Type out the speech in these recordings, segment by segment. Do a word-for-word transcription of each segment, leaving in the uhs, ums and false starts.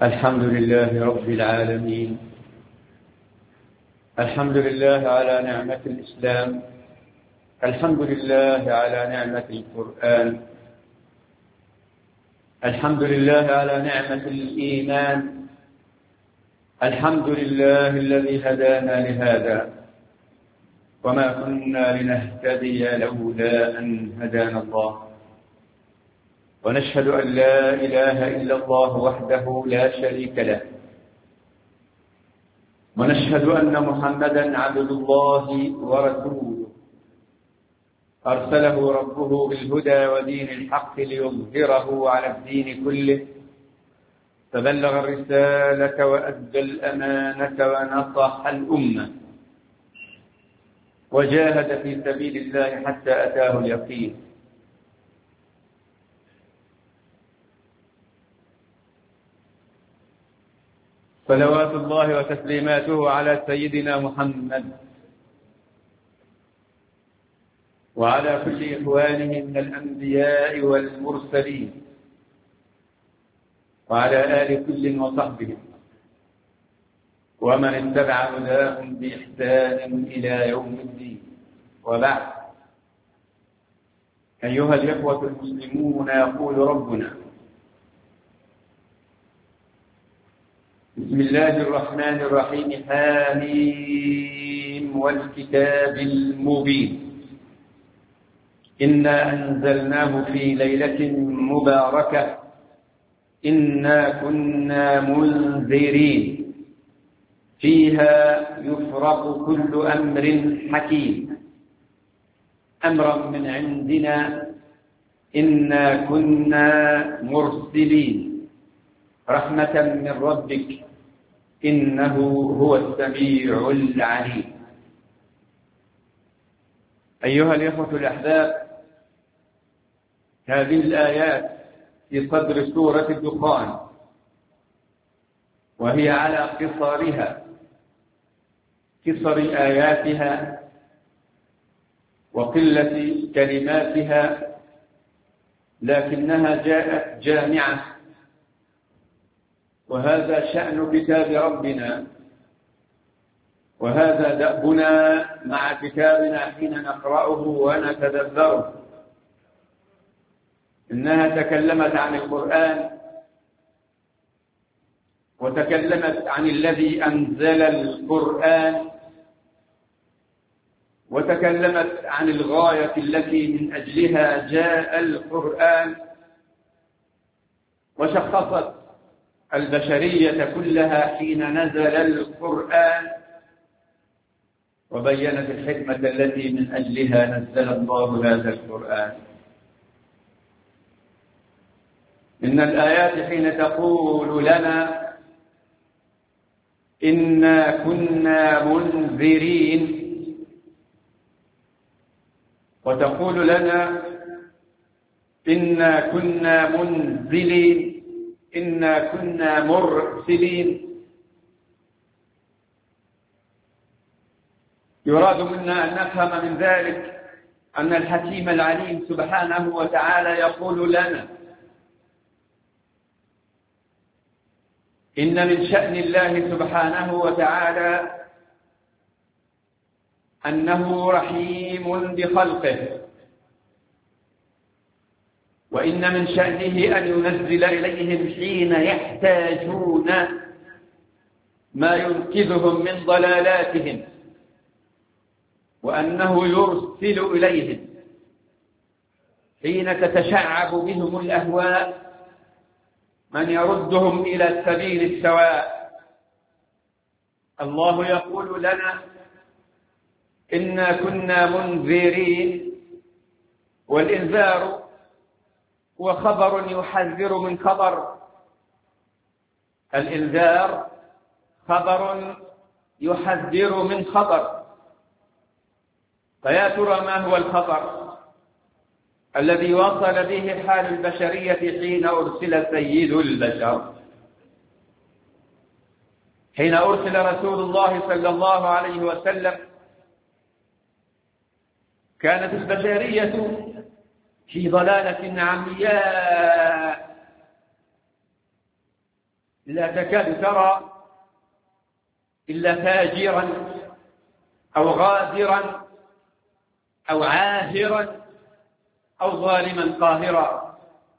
الحمد لله رب العالمين. الحمد لله على نعمة الإسلام. الحمد لله على نعمة القرآن. الحمد لله على نعمة الإيمان. الحمد لله الذي هدانا لهذا وما كنا لنهتدي لولا أن هدانا الله، ونشهد أن لا إله إلا الله وحده لا شريك له، ونشهد أن محمدا عبد الله ورسوله أرسله ربه بالهدى ودين الحق ليظهره على الدين كله، فبلغ الرسالة وأدى الأمانة ونصح الأمة وجاهد في سبيل الله حتى أتاه اليقين. صلوات الله وتسليماته على سيدنا محمد وعلى كل إخوانه من الأنبياء والمرسلين وعلى آل كل وصحبه ومن اتبع هداهم بإحسان إلى يوم الدين. وبعد، أيها الإخوة المسلمون، يقول ربنا: بسم الله الرحمن الرحيم. حاميم والكتاب المبين، إنا أنزلناه في ليلة مباركة إنا كنا منذرين فيها يفرق كل أمر حكيم أمرا من عندنا إنا كنا مرسلين رحمة من ربك إنه هو السميع العليم. أيها الإخوة الأحباب، هذه الآيات في صدر سورة الدخان، وهي على قصرها قصر آياتها وقلة كلماتها، لكنها جاءت جامعة، وهذا شأن كتاب ربنا، وهذا دأبنا مع كتابنا حين نقرأه ونتدبره. إنها تكلمت عن القرآن، وتكلمت عن الذي أنزل القرآن، وتكلمت عن الغاية التي من أجلها جاء القرآن، وشخصت البشرية كلها حين نزل القرآن، وبينت الحكمة التي من أجلها نزل الله هذا القرآن. إن الآيات حين تقول لنا إنا كنا منذرين، وتقول لنا إنا كنا منزلين، إنا كنا مرسلين، يراد منا أن نفهم من ذلك أن الحكيم العليم سبحانه وتعالى يقول لنا إن من شأن الله سبحانه وتعالى أنه رحيم بخلقه، وإن من شأنه أن ينزل إليهم حين يحتاجون ما ينقذهم من ضلالاتهم، وأنه يرسل إليهم حين تتشعب بهم الأهواء من يردهم إلى السبيل السواء. الله يقول لنا إنا كنا منذرين، والإنذار هو خبر يحذر من خبر. الإنذار خبر يحذر من خبر. فيا ترى ما هو الخطر الذي وصل به حال البشرية حين أرسل سيد البشر؟ حين أرسل رسول الله صلى الله عليه وسلم كانت البشرية في ضلالة عمياء، لا تكاد ترى إلا فاجرا أو غادرا أو عاهرا أو ظالما قاهرا.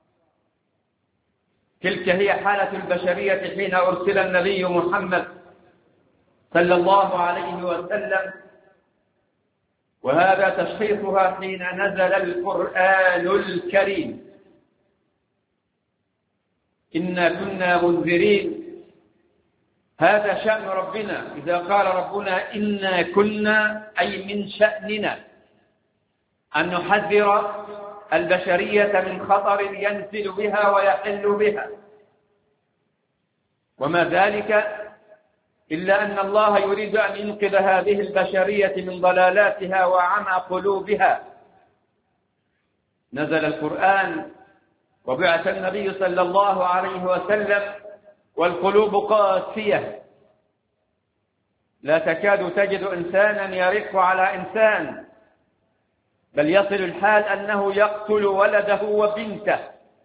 تلك هي حالة البشرية حين أرسل النبي محمد صلى الله عليه وسلم، وهذا تشخيصها حين نزل القرآن الكريم. إنا كنا منذرين، هذا شأن ربنا. إذا قال ربنا إنا كنا، أي من شأننا أن نحذر البشرية من خطر ينزل بها ويحل بها، وما ذلك إلا أن الله يريد أن ينقذ هذه البشرية من ضلالاتها وعمى قلوبها. نزل القرآن وبعث النبي صلى الله عليه وسلم والقلوب قاسية، لا تكاد تجد إنسانا يرق على إنسان، بل يصل الحال أنه يقتل ولده وبنته،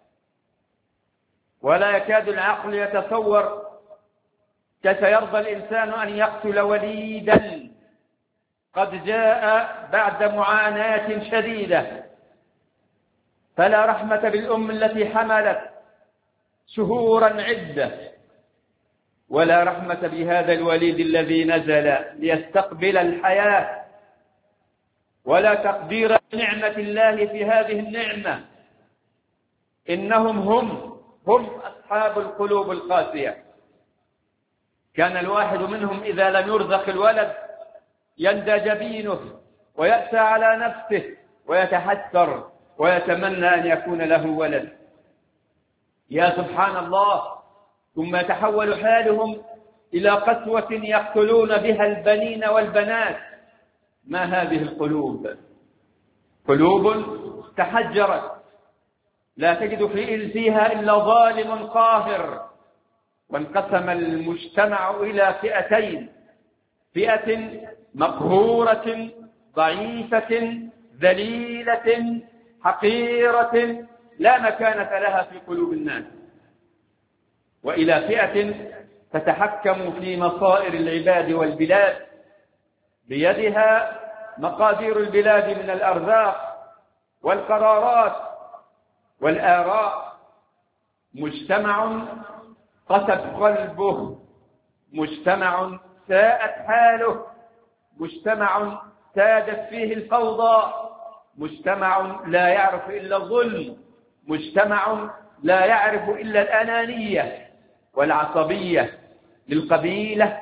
ولا يكاد العقل يتصور كيف يرضى الإنسان أن يقتل وليدا قد جاء بعد معاناة شديدة. فلا رحمة بالأم التي حملت شهورا عدة، ولا رحمة بهذا الوليد الذي نزل ليستقبل الحياة، ولا تقدير نعمة الله في هذه النعمة. إنهم هم هم أصحاب القلوب القاسية. كان الواحد منهم إذا لم يرزق الولد يندى جبينه ويأسى على نفسه ويتحسر ويتمنى أن يكون له ولد. يا سبحان الله، ثم يتحول حالهم إلى قسوة يقتلون بها البنين والبنات. ما هذه القلوب؟ قلوب تحجرت، لا تجد فيها إلا ظالم قاهر. وانقسم المجتمع إلى فئتين: فئة مقهورة ضعيفة ذليلة حقيرة لا مكانة لها في قلوب الناس، وإلى فئة تتحكم في مصائر العباد والبلاد، بيدها مقادير البلاد من الأرزاق والقرارات والآراء. مجتمع قست قلبه، مجتمع ساءت حاله، مجتمع سادت فيه الفوضى، مجتمع لا يعرف إلا الظلم، مجتمع لا يعرف إلا الأنانية والعصبية للقبيلة،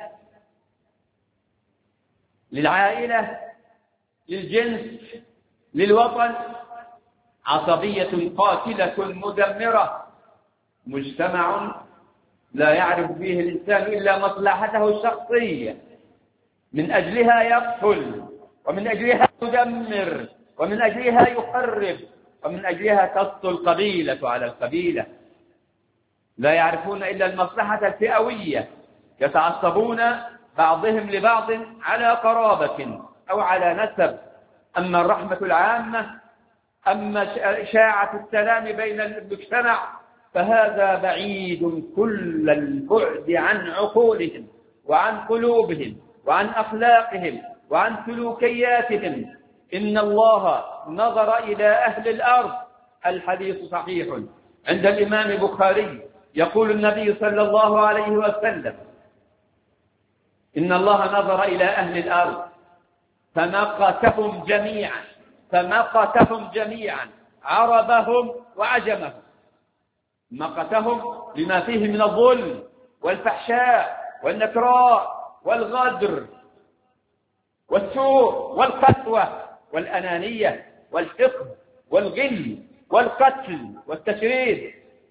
للعائلة، للجنس، للوطن. عصبية قاتلة مدمرة، مجتمع لا يعرف فيه الإنسان إلا مصلحته الشخصية، من أجلها يقتل، ومن أجلها يدمر، ومن أجلها يخرب، ومن أجلها تسطو القبيلة على القبيلة. لا يعرفون إلا المصلحة الفئوية، يتعصبون بعضهم لبعض على قرابة أو على نسب. أما الرحمة العامة، أما إشاعة السلام بين المجتمع، فهذا بعيد كل البعد عن عقولهم وعن قلوبهم وعن أخلاقهم وعن سلوكياتهم. إن الله نظر إلى أهل الأرض. الحديث صحيح عند الإمام البخاري، يقول النبي صلى الله عليه وسلم: إن الله نظر إلى أهل الأرض فمقتهم جميعا، فمقتهم جميعا، عربهم وعجمهم. مقتهم لما فيه من الظلم والفحشاء والنكراء والغدر والسوء والقسوة والأنانية والحقد والغل والقتل والتشريد.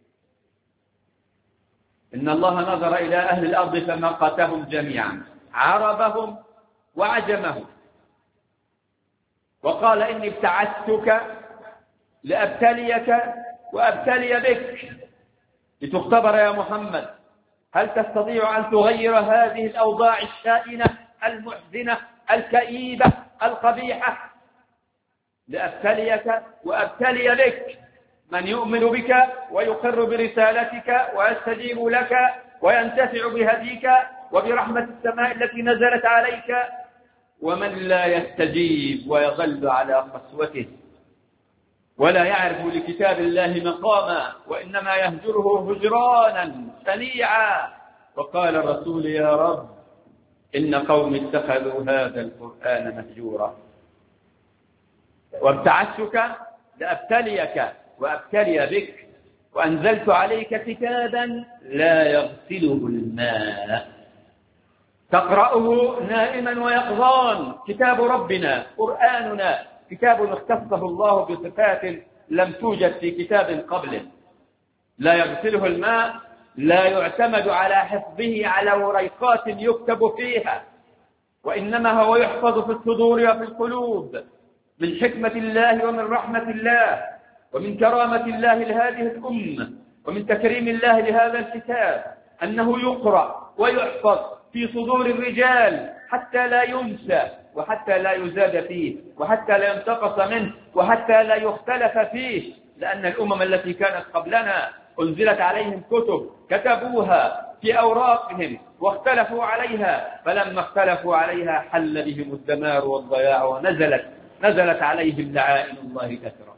إن الله نظر إلى أهل الأرض فمقتهم جميعا، عربهم وعجمهم، وقال: إني ابتعثتك لأبتليك وأبتلي بك، لتختبر يا محمد هل تستطيع أن تغير هذه الأوضاع الشائنة المحزنة الكئيبة القبيحة. لأبتليك وأبتلي بك، من يؤمن بك ويقر برسالتك ويستجيب لك وينتفع بهديك وبرحمة السماء التي نزلت عليك. ومن لا يستجيب ويظل على قسوته ولا يعرف لكتاب الله مقاما وإنما يهجره هجرانا سنيعا. وقال الرسول: يا رب إن قوم اتخذوا هذا القرآن مهجورا. وابتعثتك لأبتليك وأبتلي بك، وأنزلت عليك كتابا لا يغسله الماء تقرأه نائما ويقظان. كتاب ربنا قرآننا كتاب اختصه الله بصفات لم توجد في كتاب قبله. لا يغسله الماء، لا يعتمد على حفظه على وريقات يكتب فيها، وإنما هو يحفظ في الصدور وفي القلوب من حكمة الله ومن رحمة الله ومن كرامة الله لهذه الأمة ومن تكريم الله لهذا الكتاب، أنه يقرأ ويحفظ في صدور الرجال حتى لا ينسى وحتى لا يزاد فيه وحتى لا ينتقص منه وحتى لا يختلف فيه. لأن الأمم التي كانت قبلنا أنزلت عليهم كتب كتبوها في أوراقهم واختلفوا عليها، فلما اختلفوا عليها حل بهم الدمار والضياع ونزلت نزلت عليهم لعائن الله كثرة.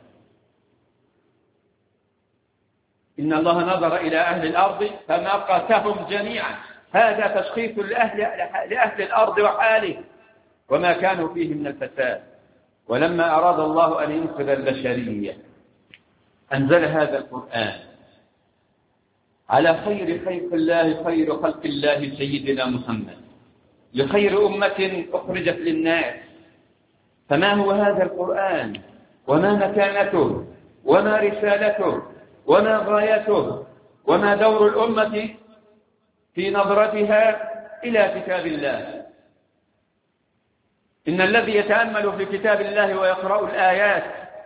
إن الله نظر إلى أهل الأرض فمقتهم جميعا. هذا تشخيص لأهل, لأهل الأرض وحاله وما كانوا فيه من الفساد. ولما أراد الله أن ينقذ البشرية أنزل هذا القرآن على خير خلق الله خير خلق الله سيدنا محمد لخير أمة أخرجت للناس. فما هو هذا القرآن وما مكانته وما رسالته وما غايته وما دور الأمة في نظرتها إلى كتاب الله؟ إن الذي يتأمل في كتاب الله ويقرأ الآيات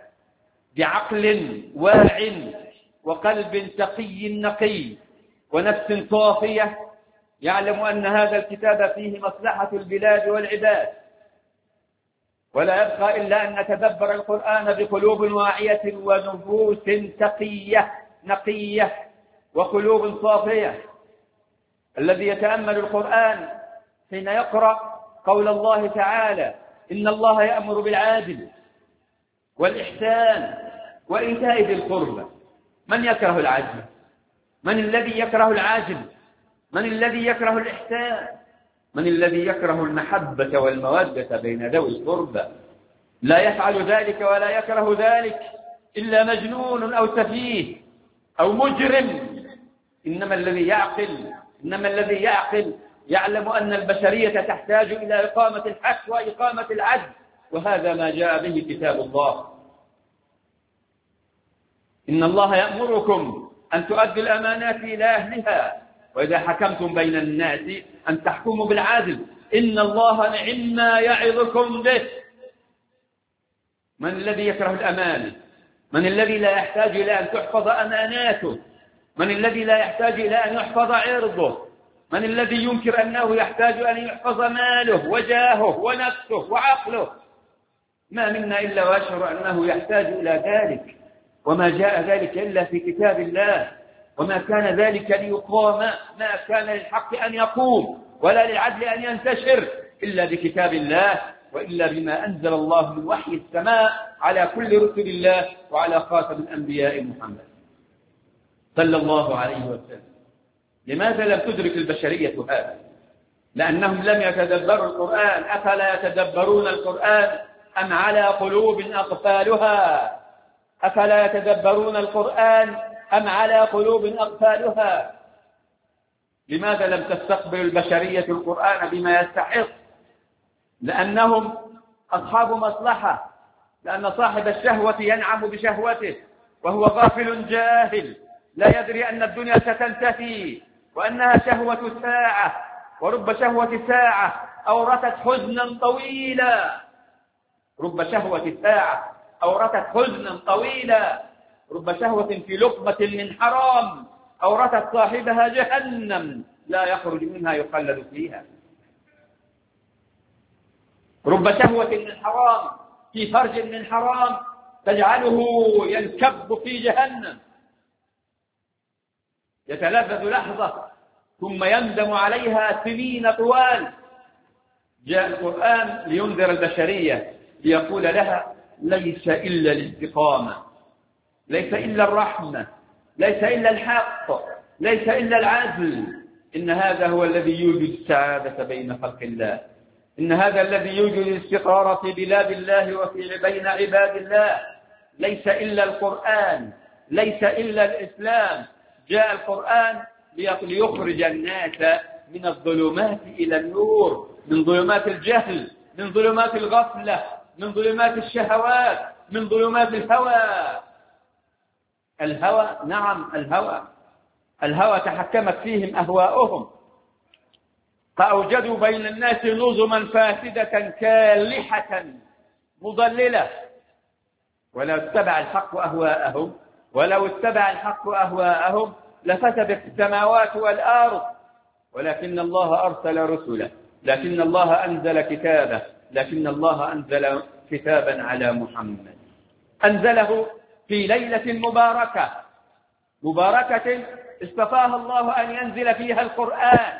بعقل واع وقلب تقي نقي ونفس صافية يعلم أن هذا الكتاب فيه مصلحة البلاد والعباد. ولا يبقى إلا أن نتدبر القرآن بقلوب واعية ونفوس تقية نقية وقلوب صافية. الذي يتأمل القرآن حين يقرأ قول الله تعالى: إن الله يأمر بالعدل والإحسان وإيتاء ذي القربى. من يكره العدل؟ من الذي يكره العدل؟ من الذي يكره الإحسان؟ من الذي يكره المحبة والمودة بين ذوي القربى؟ لا يفعل ذلك ولا يكره ذلك إلا مجنون أو سفيه أو مجرم. إنما الذي يعقل إنما الذي يعقل يعلم أن البشرية تحتاج إلى إقامة الحق وإقامة العدل، وهذا ما جاء به كتاب الله. إن الله يأمركم أن تؤدوا الأمانات إلى أهلها وإذا حكمتم بين الناس أن تحكموا بالعدل إن الله نعم ما يعظكم به. من الذي يكره الأمانة؟ من الذي لا يحتاج إلى أن تحفظ أماناته؟ من الذي لا يحتاج إلى أن يحفظ عرضه؟ من الذي ينكر أنه يحتاج أن يحفظ ماله وجاهه ونفسه وعقله؟ ما منا إلا ويشعر أنه يحتاج إلى ذلك، وما جاء ذلك إلا في كتاب الله. وما كان ذلك ليقام، ما كان للحق أن يقوم ولا للعدل أن ينتشر إلا بكتاب الله وإلا بما أنزل الله من وحي السماء على كل رسل الله وعلى خاتم الأنبياء محمد صلى الله عليه وسلم. لماذا لم تدرك البشرية هذا؟ لأنهم لم يتدبروا القرآن. أفلا يتدبرون القرآن أم على قلوب أقفالها؟ أفلا يتدبرون القرآن أم على قلوب أقفالها؟ لماذا لم تستقبل البشرية القرآن بما يستحق؟ لأنهم أصحاب مصلحة، لأن صاحب الشهوة ينعم بشهوته وهو غافل جاهل لا يدري أن الدنيا ستنتهي وأنها شهوة ساعة، ورب شهوة ساعة أورثت حزنا طويلا. رب شهوة ساعة أورثت حزنا طويلا. رب شهوة في لقمة من حرام أورثت صاحبها جهنم لا يخرج منها يخلد فيها. رب شهوة من حرام في فرج من حرام تجعله ينكب في جهنم، يتلذذ لحظة ثم يندم عليها سنين طوال. جاء القرآن لينذر البشرية، ليقول لها ليس إلا الاستقامة، ليس إلا الرحمة، ليس إلا الحق، ليس إلا العدل. إن هذا هو الذي يوجد السعادة بين خلق الله، إن هذا الذي يوجد الاستقرار في بلاد الله وفي بين عباد الله. ليس إلا القرآن، ليس إلا الإسلام. جاء القرآن ليخرج الناس من الظلمات إلى النور، من ظلمات الجهل، من ظلمات الغفلة، من ظلمات الشهوات، من ظلمات الهوى. الهوى، نعم الهوى، الهوى تحكمت فيهم أهواؤهم، فأوجدوا بين الناس نظما فاسدة كالحة مضللة. ولو اتبع الحق أهواءهم ولو اتبع الحق أهواءهم لفسدت السماوات والأرض. ولكن الله أرسل رسله، لكن الله أنزل كتابه، لكن الله أنزل كتابا على محمد، أنزله في ليلة مباركة، مباركة اصطفاها الله أن ينزل فيها القرآن،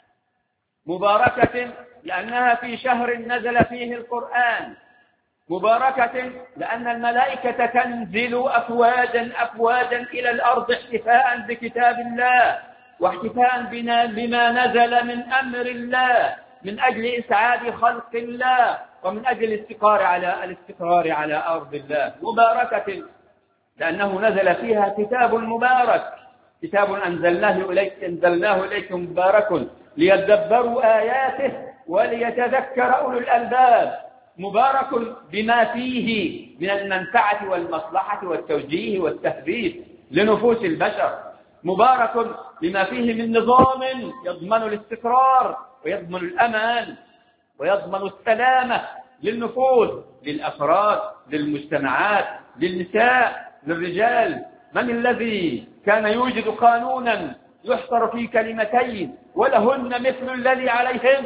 مباركة لأنها في شهر نزل فيه القرآن، مباركة لأن الملائكة تنزل أفواجا أفواجا إلى الأرض احتفاء بكتاب الله، واحتفاء بما نزل من أمر الله، من أجل إسعاد خلق الله، ومن أجل الاستقرار على الاستقرار على أرض الله. مباركة لأنه نزل فيها كتاب مبارك، كتاب أنزلناه إليك أنزلناه إليكم مبارك ليدبروا آياته وليتذكر أولو الألباب. مبارك بما فيه من المنفعة والمصلحة والتوجيه والتثبيت لنفوس البشر، مبارك بما فيه من نظام يضمن الاستقرار ويضمن الأمان ويضمن السلامة للنفوس، للأفراد، للمجتمعات، للنساء، للرجال. من الذي كان يوجد قانونا يحصر في كلمتين ولهن مثل الذي عليهن؟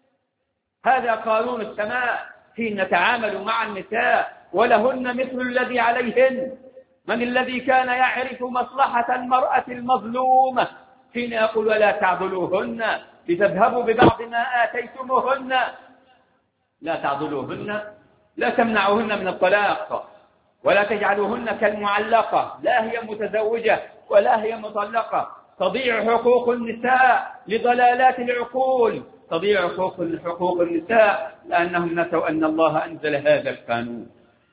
هذا قانون السماء حين نتعامل مع النساء، ولهن مثل الذي عليهن. من الذي كان يعرف مصلحة المرأة المظلومة حين يقول ولا تعضلوهن لتذهبوا ببعض ما آتيتموهن؟ لا تعضلوهن، لا تمنعوهن من الطلاق، ولا تجعلوهن كالمعلقة، لا هي متزوجة ولا هي مطلقة. تضيع حقوق النساء لضلالات العقول، تضيع حقوق حقوق النساء لأنهم نسوا أن الله أنزل هذا القانون.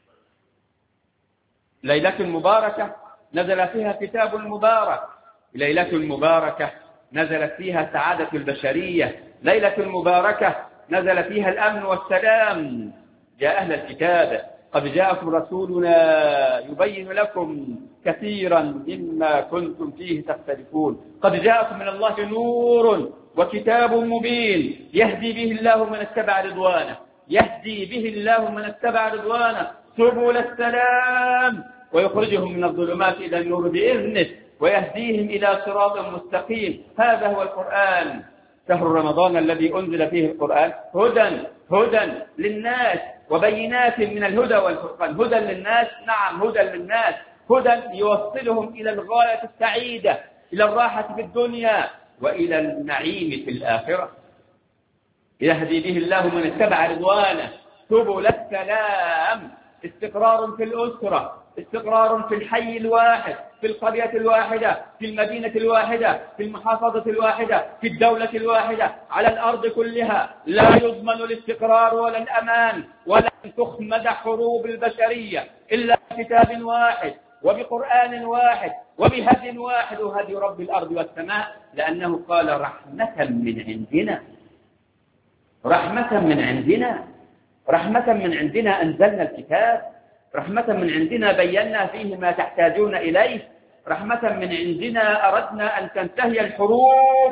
ليلة مباركة نزل فيها كتاب مبارك، ليلة مباركة نزلت فيها سعادة البشرية، ليلة مباركة نزل فيها الأمن والسلام. يا أهل الكتاب قد جاءكم رسولنا يبين لكم كثيرا مما كنتم فيه تختلفون، قد جاءكم من الله نور وكتاب مبين يهدي به الله من اتبع رضوانه، يهدي به الله من اتبع رضوانه سبل السلام، ويخرجهم من الظلمات إلى النور بإذنه، ويهديهم إلى صراط مستقيم. هذا هو القرآن. شهر رمضان الذي أنزل فيه القرآن هدى هدى للناس وبينات من الهدى والفرقان. هدى للناس، نعم هدى للناس، هدى يوصلهم إلى الغاية السعيدة، إلى الراحة في الدنيا وإلى النعيم في الآخرة. يهدي به الله من اتبع رضوانه سبل السلام. استقرار في الأسرة، استقرار في الحي الواحد، في القرية الواحدة، في المدينة الواحدة، في المحافظة الواحدة، في الدولة الواحدة، على الأرض كلها. لا يضمن الاستقرار ولا الأمان ولا تخمد حروب البشرية إلا بكتاب واحد وبقرآن واحد وبهدي واحد، وهدي رب الأرض والسماء، لأنه قال رحمة من عندنا، رحمة من عندنا، رحمة من عندنا أنزلنا الكتاب، رحمة من عندنا بينا فيه ما تحتاجون إليه، رحمة من عندنا أردنا أن تنتهي الحروب،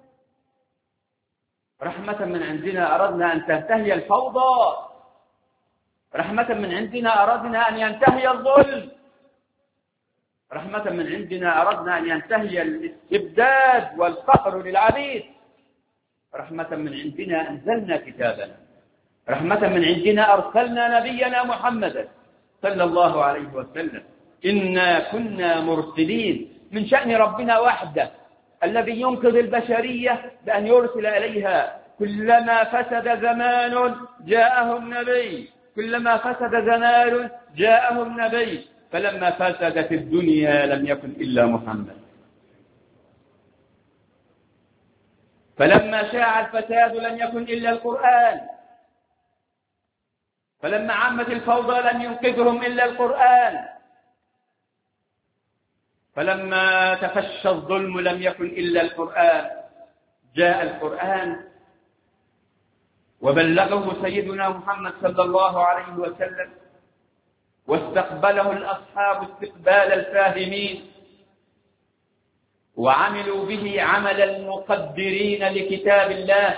رحمة من عندنا أردنا أن تنتهي الفوضى، رحمة من عندنا أردنا أن ينتهي الظلم، رحمة من عندنا أردنا أن ينتهي الاستبداد والقهر للعبيد، رحمة من عندنا أنزلنا كتابنا، رحمة من عندنا أرسلنا نبينا محمدا صلى الله عليه وسلم. إنا كنا مرسلين. من شأن ربنا وحده الذي ينقذ البشرية بأن يرسل إليها. كلما فسد زمان جاءهم نبي، كلما فسد زمان جاءهم نبي. فلما فسدت الدنيا لم يكن إلا محمد. فلما شاع الفساد لم يكن إلا القرآن. فلما عمت الفوضى لم ينقذهم إلا القرآن. فلما تفشى الظلم لم يكن إلا القرآن. جاء القرآن وبلغه سيدنا محمد صلى الله عليه وسلم، واستقبله الأصحاب استقبال الفاهمين، وعملوا به عمل المقدرين لكتاب الله،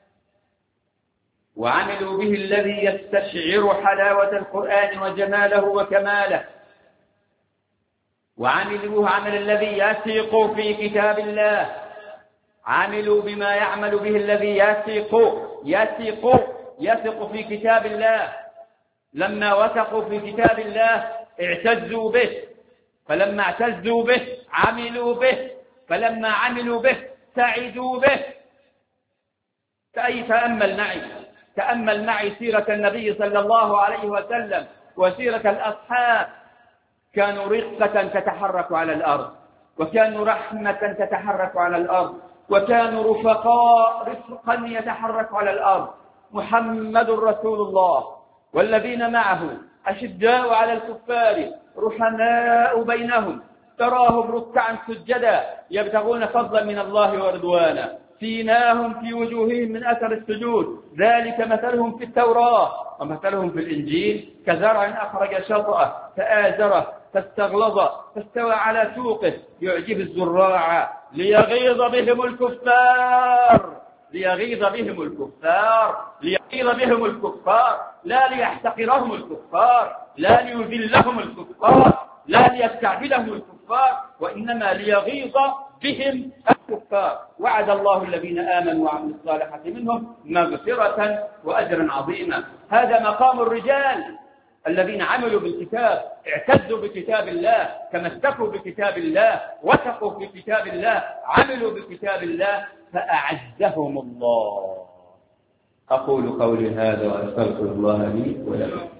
وعملوا به الذي يستشعر حلاوة القرآن وجماله وكماله، وعملوا عمل الذي يثق في كتاب الله. عملوا بما يعمل به الذي يثق يثق يثق في كتاب الله. لما وثقوا في كتاب الله اعتزوا به، فلما اعتزوا به عملوا به، فلما عملوا به سعدوا به. فأي تأمل معي تأمل معي سيرة النبي صلى الله عليه وسلم وسيرة الأصحاب. كانوا رقة تتحرك على الأرض، وكانوا رحمة تتحرك على الأرض، وكانوا رفقاء رفقا يتحرك على الأرض. محمد رسول الله والذين معه أشداء على الكفار رحماء بينهم، تراهم ركعا سجدا يبتغون فضلا من الله ورضوانا، سيماهم في وجوههم من أثر السجود، ذلك مثلهم في التوراة ومثلهم في الإنجيل كزرع أخرج شطأه فآزره فاستغلظ فاستوى على سوقه يعجب الزراع ليغيظ بهم الكفار ليغيظ بهم الكفار ليغيظ بهم الكفار لا ليحتقرهم الكفار، لا ليذلهم الكفار، لا ليستعبدهم الكفار، وإنما ليغيظ بهم الكفار. وعد الله الذين آمنوا وعملوا الصالحات منهم مغفرة وأجرا عظيما. هذا مقام الرجال الذين عملوا بالكتاب، اعتزوا بكتاب الله، تمسكوا بكتاب الله، وثقوا في كتاب الله، عملوا بكتاب الله فأعزهم الله. أقول قولي هذا وأستغفر الله لي ولكم.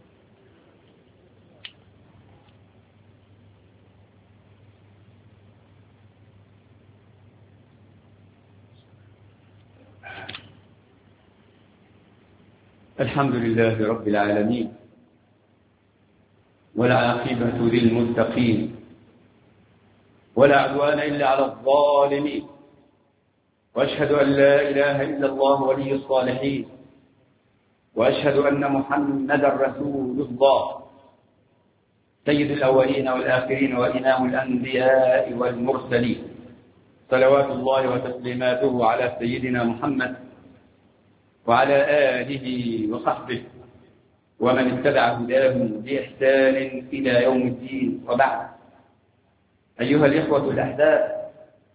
الحمد لله رب العالمين، والعاقبة للمتقين، ولا عدوان إلا على الظالمين، وأشهد أن لا إله إلا الله ولي الصالحين، وأشهد أن محمدا رسول الله سيد الأولين والآخرين وإمام الأنبياء والمرسلين، صلوات الله وتسليماته على سيدنا محمد وعلى آله وصحبه ومن اتبع هداهم بإحسان إلى يوم الدين. وبعد، أيها الإخوة الأحباب،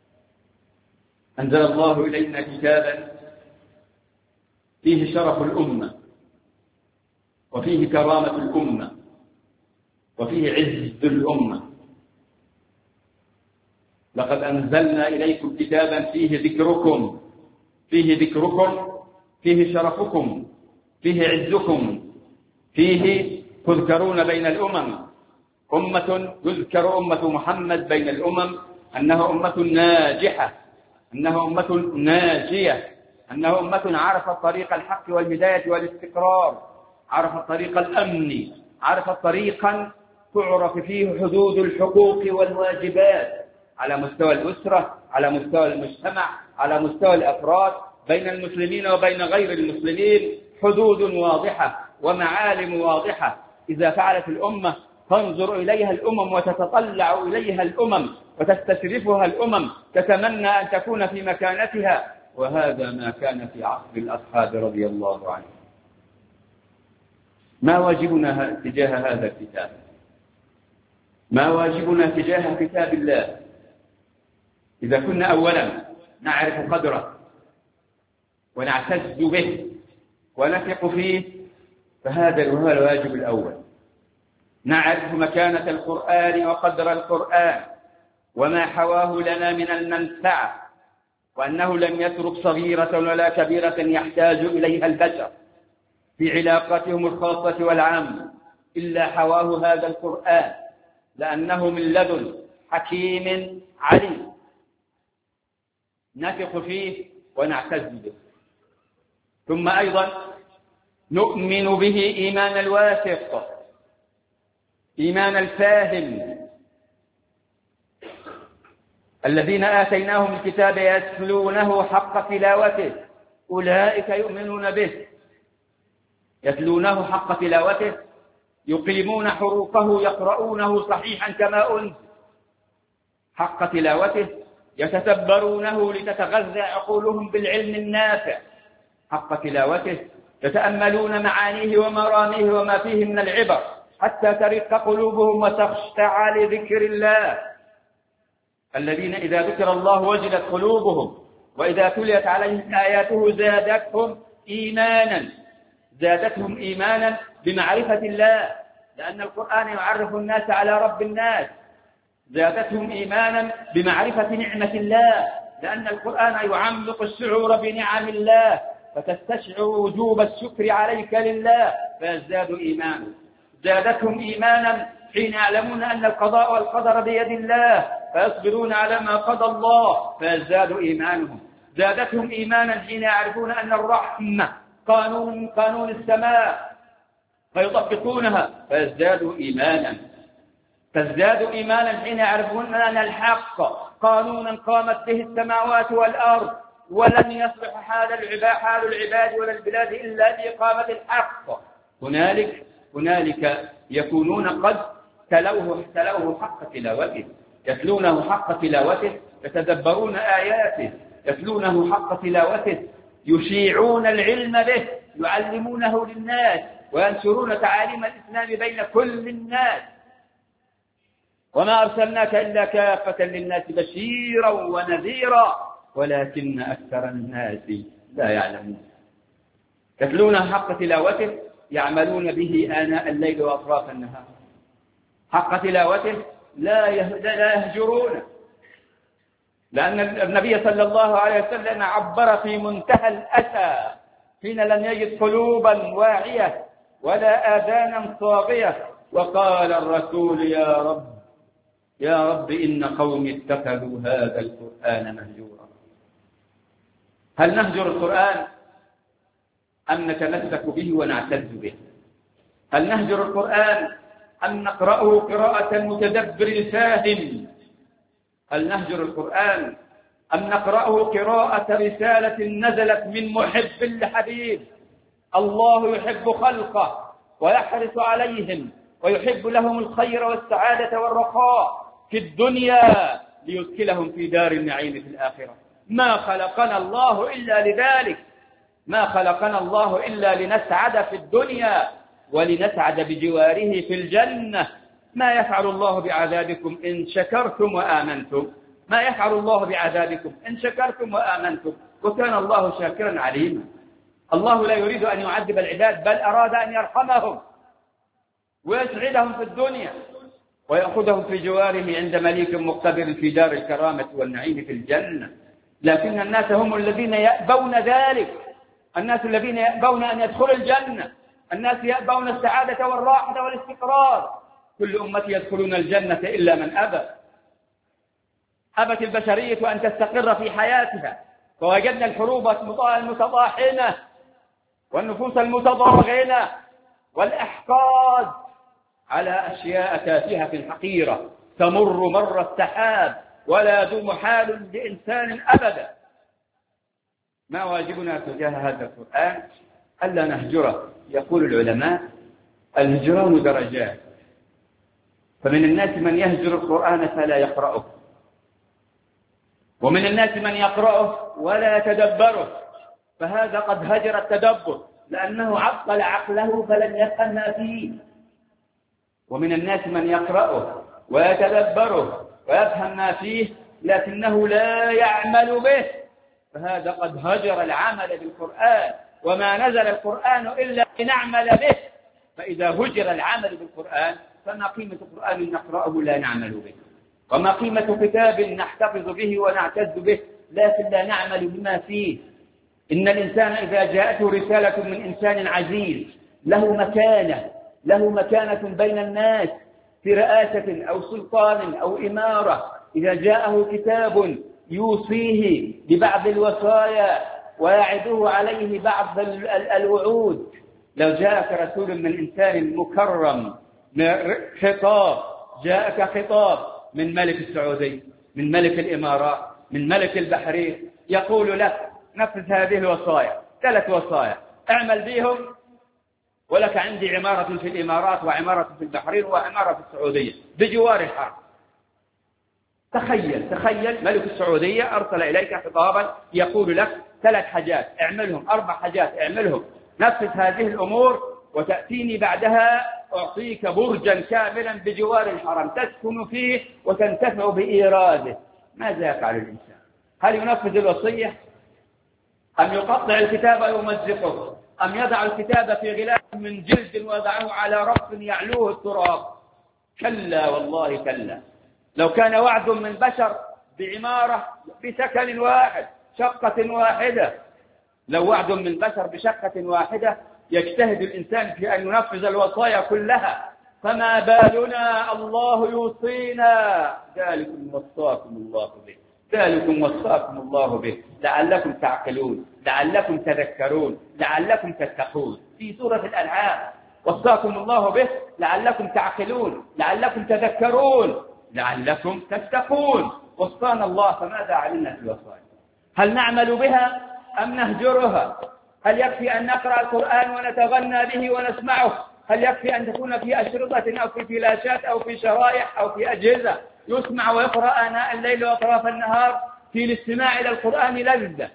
أنزل الله إلينا كتابا فيه شرف الأمة، وفيه كرامة الأمة، وفيه عز الأمة. لقد أنزلنا إليكم كتابا فيه ذكركم فيه ذكركم فيه شرفكم، فيه عزكم، فيه تذكرون بين الأمم. أمة تذكر أمة محمد بين الأمم أنها أمة ناجحة، أنها أمة ناجية، أنها أمة عرفت طريق الحق والهداية والاستقرار، عرفت طريق الأمن، عرفت طريقا تعرف فيه حدود الحقوق والواجبات على مستوى الأسرة، على مستوى المجتمع، على مستوى الأفراد، بين المسلمين وبين غير المسلمين، حدود واضحة ومعالم واضحة. إذا فعلت الأمة تنظر إليها الأمم وتتطلع إليها الأمم وتستشرفها الأمم، تتمنى أن تكون في مكانتها. وهذا ما كان في عصر الأصحاب رضي الله عنهم. ما واجبنا تجاه هذا الكتاب؟ ما واجبنا تجاه كتاب الله؟ إذا كنا أولا نعرف قدره ونعتز به ونثق فيه، فهذا هو الواجب الأول. نعرف مكانة القرآن وقدر القرآن، وما حواه لنا من المنفعة، وأنه لم يترك صغيرة ولا كبيرة يحتاج إليها البشر في علاقاتهم الخاصة والعامة إلا حواه هذا القرآن، لأنه من لدن حكيم عليم نثق فيه ونعتز به. ثم أيضا نؤمن به إيمان الواثق، إيمان الفاهم. الذين آتيناهم الكتاب يتلونه حق تلاوته أولئك يؤمنون به، يتلونه حق تلاوته، يقيمون حروفه، يقرؤونه صحيحا كما أنزل حق تلاوته، يتتبرونه لتتغذى عقولهم بالعلم النافع حق تلاوته، يتأملون معانيه ومراميه وما فيه من العبر حتى ترق قلوبهم وتخشع لذكر الله. الذين إذا ذكر الله وجلت قلوبهم وإذا تليت عليهم آياته زادتهم إيمانا، زادتهم إيمانا بمعرفة الله، لأن القرآن يعرف الناس على رب الناس. زادتهم إيمانا بمعرفة نعمة الله، لأن القرآن يعمق الشعور بنعم الله، فتستشعر وجوب الشكر عليك لله فيزداد إيمانا. زادتهم إيمانا حين يعلمون أن القضاء والقدر بيد الله فيصبرون على ما قضى الله فيزداد إيمانهم. زادتهم إيمانا حين يعرفون أن الرحمة قانون قانون السماء فيطبقونها فيزدادوا إيمانا. تزداد إيمانا حين يعرفون أن الحق قانونا قامت به السماوات والأرض، ولن يصلح حال العباد حال العباد ولا البلاد إلا بإقامة الحق. هنالك هنالك يكونون قد تلوه تلوه حق تلاوته، يتلونه حق تلاوته، يتدبرون آياته، يتلونه حق تلاوته، يشيعون العلم به، يعلمونه للناس وينشرون تعاليم الإسلام بين كل الناس. وما أرسلناك إلا كافة للناس بشيرا ونذيرا ولكن أكثر الناس لا يعلمون. يتلونه حق تلاوته، يعملون به آناء الليل وأطراف النهار حق تلاوته، لا يهجرونه، لأن النبي صلى الله عليه وسلم عبر في منتهى الأسى حين لم يجد قلوبا واعية ولا آذانا صاغية، وقال الرسول يا رب يا رب إن قومي اتخذوا هذا القرآن مهجورا. هل نهجر القرآن أم نتمسك به ونعتز به؟ هل نهجر القرآن أم نقرأه قراءة متدبر فاهم؟ هل نهجر القرآن أم نقرأه قراءة رسالة نزلت من محب لحبيب؟ الله يحب خلقه ويحرص عليهم ويحب لهم الخير والسعادة والرخاء في الدنيا ليدخلهم في دار النعيم في الآخرة. ما خلقنا الله إلا لذلك، ما خلقنا الله إلا لنسعد في الدنيا ولنسعد بجواره في الجنة. ما يفعل الله بعذابكم إن شكرتم وآمنتم؟ ما يفعل الله بعذابكم إن شكرتم وآمنتم؟ وكان الله شاكرا عليما. الله لا يريد أن يعذب العباد، بل أراد أن يرحمهم ويسعدهم في الدنيا ويأخذهم في جواره عند مليك مقتدر في دار الكرامة والنعيم في الجنة. لكن الناس هم الذين يأبون ذلك، الناس الذين يأبون أن يدخلوا الجنة، الناس يأبون السعادة والراحة والاستقرار. كل أمة يدخلون الجنة إلا من أبى. أبت البشرية أن تستقر في حياتها، فوجدنا الحروب المتطاحنة والنفوس المتضارغنة والأحقاد على أشياء تافهة حقيرة تمر مر السحاب ولا يدوم حال لإنسان أبدا. ما واجبنا تجاه هذا القرآن؟ ألا نهجره. يقول العلماء الهجران درجات، فمن الناس من يهجر القرآن فلا يقرأه، ومن الناس من يقرأه ولا يتدبره، فهذا قد هجر التدبر لأنه عطل عقله فلم يفهم ما فيه. ومن الناس من يقرأه ويتدبره ويفهم ما فيه لكنه لا يعمل به، فهذا قد هجر العمل بالقرآن. وما نزل القرآن إلا لنعمل به، فإذا هجر العمل بالقرآن فما قيمة القرآن نقرأه لا نعمل به؟ وما قيمة كتاب نحتفظ به ونعتز به لكن لا نعمل بما فيه؟ إن الإنسان إذا جاءته رسالة من إنسان عزيز له مكانة له مكانة بين الناس في رئاسة أو سلطان أو إمارة، إذا جاءه كتاب يوصيه ببعض الوصايا ويعده عليه بعض الوعود، لو جاءك رسول من إنسان مكرم خطاب، جاءك خطاب من ملك السعودية، من ملك الإمارات، من ملك البحرين، يقول لك نفذ هذه الوصايا، ثلاث وصايا اعمل بهم ولك عندي عمارة في الإمارات وعمارة في البحرين وعمارة في السعودية بجوار الحرم. تخيل تخيل ملك السعودية أرسل إليك خطابا يقول لك ثلاث حاجات اعملهم، أربع حاجات اعملهم، نفذ هذه الأمور وتأتيني بعدها أعطيك برجا كاملا بجوار الحرم تسكن فيه وتنتفع بإيراده. ماذا يفعل الإنسان؟ هل ينفذ الوصية أم يقطع الكتاب ويمزقه أم يضع الكتاب في غلاف من جلد ويضعه على رف يعلوه التراب؟ كلا والله كلا. لو كان وعد من بشر بعمارة بسكن واحد شقة واحدة، لو وعد من بشر بشقة واحدة يجتهد الإنسان في أن ينفذ الوصايا كلها، فما بالنا الله يوصينا ذلكم وصاكم الله به ذلكم وصاكم الله به لعلكم تعقلون لعلكم تذكرون لعلكم تتقون. في سورة الأنعام وصاكم الله به لعلكم تعقلون لعلكم تذكرون لعلكم تتقون. وصانا الله، فماذا علمنا في الوصايا؟ هل نعمل بها أم نهجرها؟ هل يكفي أن نقرأ القرآن ونتغنى به ونسمعه؟ هل يكفي أن تكون في أشرطة أو في فلاشات أو في شرائح أو في أجهزة يسمع ويقرأ آناء الليل وأطراف النهار؟ في الاستماع إلى القرآن لذة،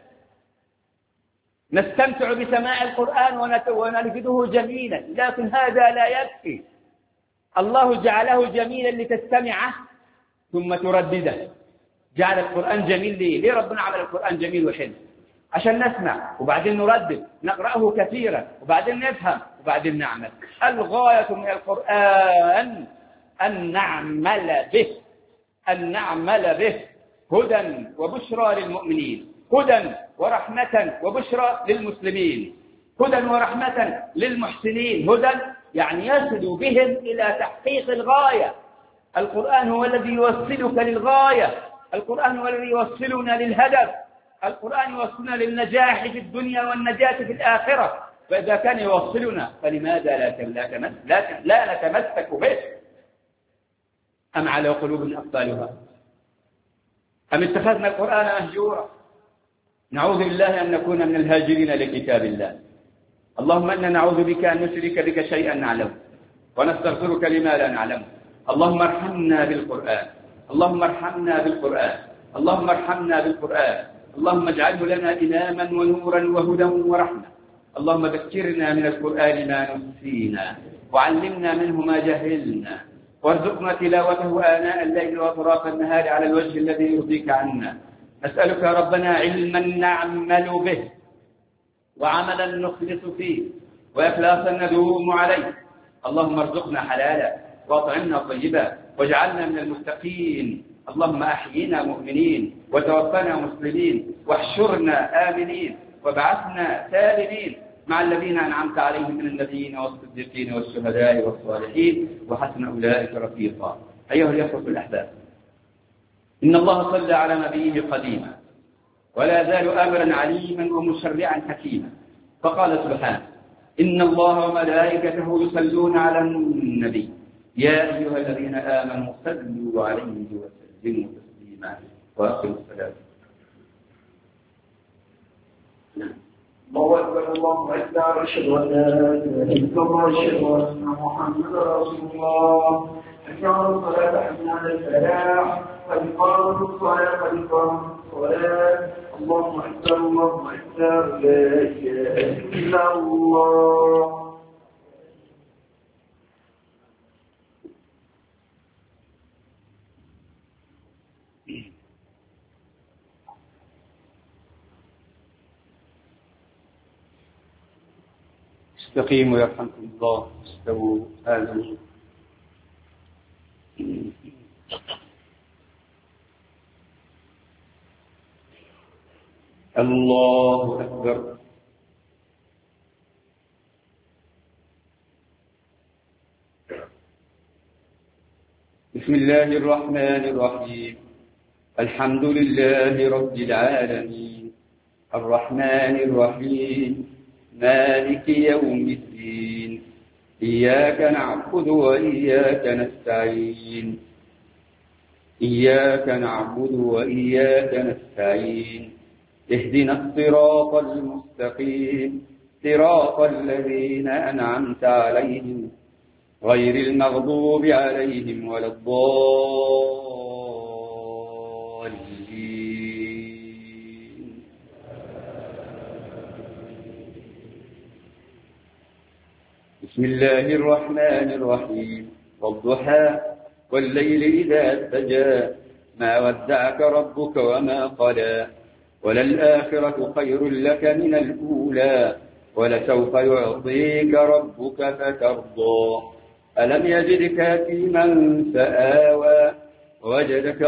نستمتع بسماع القرآن ونجده جميلا، لكن هذا لا يكفي. الله جعله جميلا لتستمعه ثم تردده. جعل القرآن جميل ليه؟ ليه ربنا عمل القرآن جميل وحلو؟ عشان نسمع وبعدين نردد، نقرأه كثيرا وبعدين نفهم وبعدين نعمل. الغاية من القرآن أن نعمل به أن نعمل به هدى وبشرى للمؤمنين، هدى ورحمة وبشرى للمسلمين، هدى ورحمة للمحسنين. هدى يعني يصل بهم إلى تحقيق الغاية. القرآن هو الذي يوصلك للغاية، القرآن هو الذي يوصلنا للهدف، القرآن يوصلنا للنجاح في الدنيا والنجاة في الآخرة. فإذا كان يوصلنا فلماذا لا لا نتمسك به؟ أم على قلوب أقفالها أم اتخذنا القرآن مهجورا؟ نعوذ بالله أن نكون من الهاجرين لكتاب الله. اللهم إنا نعوذ بك أن نشرك بك شيئا نعلمه ونستغفرك لما لا نعلمه. اللهم ارحمنا بالقرآن اللهم ارحمنا بالقرآن اللهم ارحمنا بالقرآن اللهم اجعله لنا إماما ونورا وهدى ورحمة. اللهم ذكرنا من القرآن ما نسينا وعلمنا منه ما جهلنا وارزقنا تلاوته آناء الليل وأطراف النهار على الوجه الذي يرضيك عنا. نسألك يا ربنا علما نعمل به وعملا نخلص فيه وإخلاصا ندوم عليه. اللهم ارزقنا حلالا واطعمنا طيبا واجعلنا من المتقين. اللهم أحينا مؤمنين وتوفنا مسلمين واحشرنا آمنين وابعثنا سالمين مع الذين أنعمت عليهم من النبيين والصديقين والشهداء والصالحين وحسن أولئك رفيقا. أيها الأخوة الأحباب، إن الله صلى على نبيه قديما ولا يزال أمرا عليما ومشرعا حكيما، فقال سبحانه: إن الله وملائكته يصلون على النبي يا أيها الذين آمنوا صلوا عليه وسلموا تسليما. وآخر السلام. الله أكبر الله أكبر أشهد أن لا إله إلا الله أشهد أن محمدا رسول الله. حي على الصلاة حي على الفلاح قد قامت الصلاة قد قامت الصلاة. اللهم أكبر اللهم أكبر لا إله إلا الله. استقيموا يرحمكم الله. استووا آمنوا. الله أكبر. بسم الله الرحمن الرحيم. الحمد لله رب العالمين الرحمن الرحيم مالك يوم الدين إياك نعبد وإياك نستعين إياك نعبد وإياك نستعين اهدنا الصراط المستقيم صراط الذين أنعمت عليهم غير المغضوب عليهم ولا الضالين. بسم الله الرحمن الرحيم والضحى والليل إذا سجى ما ودعك ربك وما قلى وللآخرة خير لك من الأولى ولسوف يعطيك ربك فترضى ألم يجدك يتيما فآوى وجدك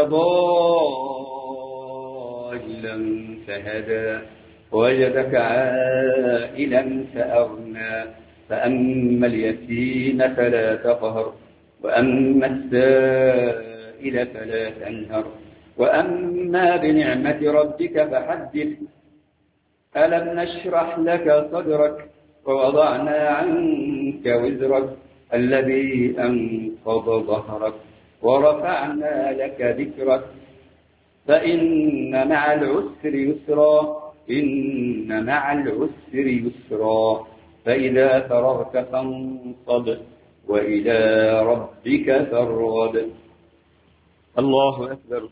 ضالا فهدى وجدك عائلا فأغنى فأما اليتيم فلا تقهر وأما السائل فلا تنهر وأما بنعمة ربك فحدث ألم نشرح لك صدرك ووضعنا عنك وزرك الذي أنقض ظهرك ورفعنا لك ذكرك فإن مع العسر يسرا إن مع العسر يسرا فإذا فرغت فانصب وإلى ربك فارغب. الله أكبر.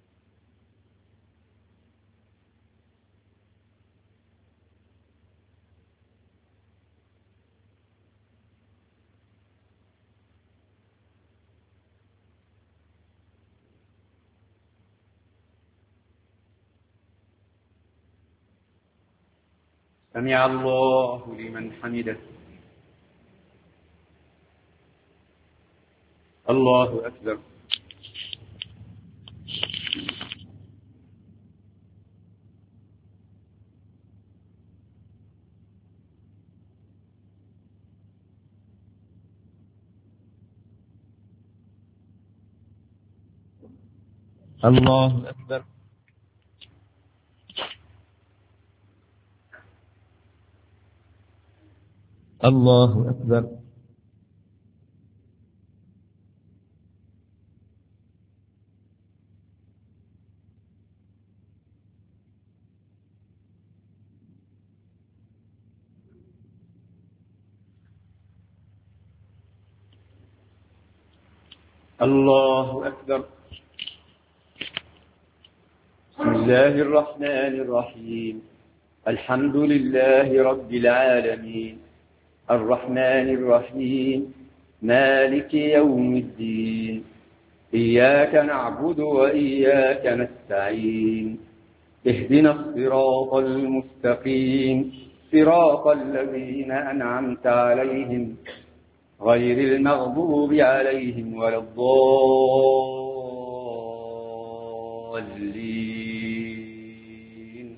سمع الله لمن حمده. الله أكبر. الله أكبر. الله أكبر. الله أكبر. بسم الله الرحمن الرحيم الحمد لله رب العالمين الرحمن الرحيم مالك يوم الدين إياك نعبد وإياك نستعين اهدنا الصراط المستقيم صراط الذين أنعمت عليهم غير المغضوب عليهم ولا الضالين.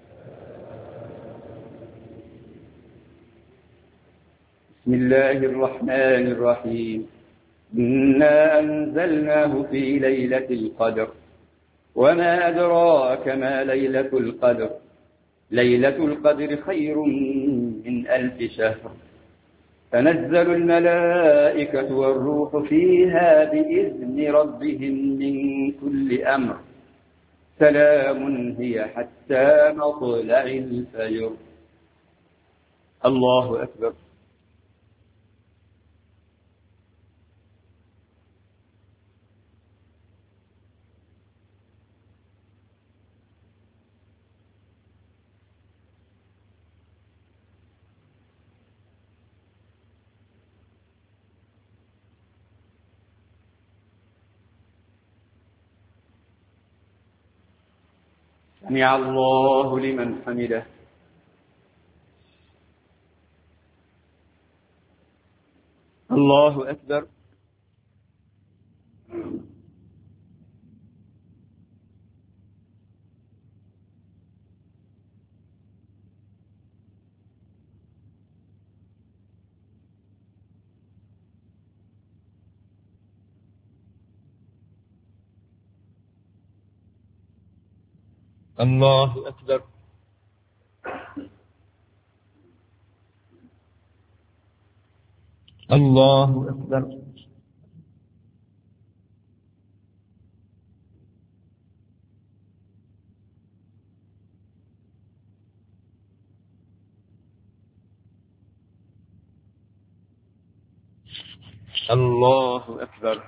بسم الله الرحمن الرحيم إنا أنزلناه في ليلة القدر وما أدراك ما ليلة القدر ليلة القدر خير من ألف شهر تنزل الملائكة والروح فيها بإذن ربهم من كل أمر سلام هي حتى مطلع الفجر. الله أكبر. سمع الله لمن حمده. الله أكبر. الله أكبر. الله أكبر. الله أكبر.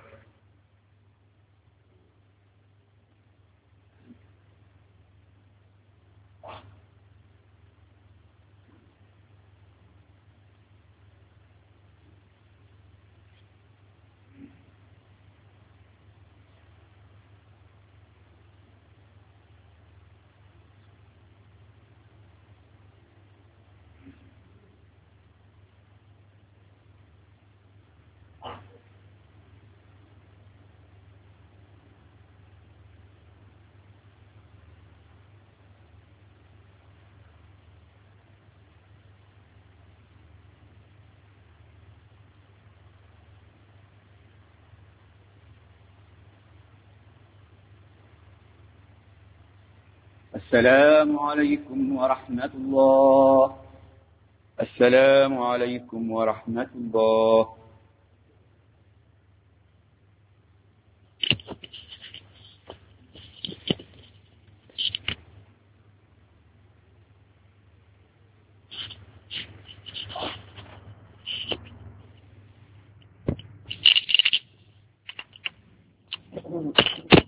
السلام عليكم ورحمة الله. السلام عليكم ورحمة الله. Thank you.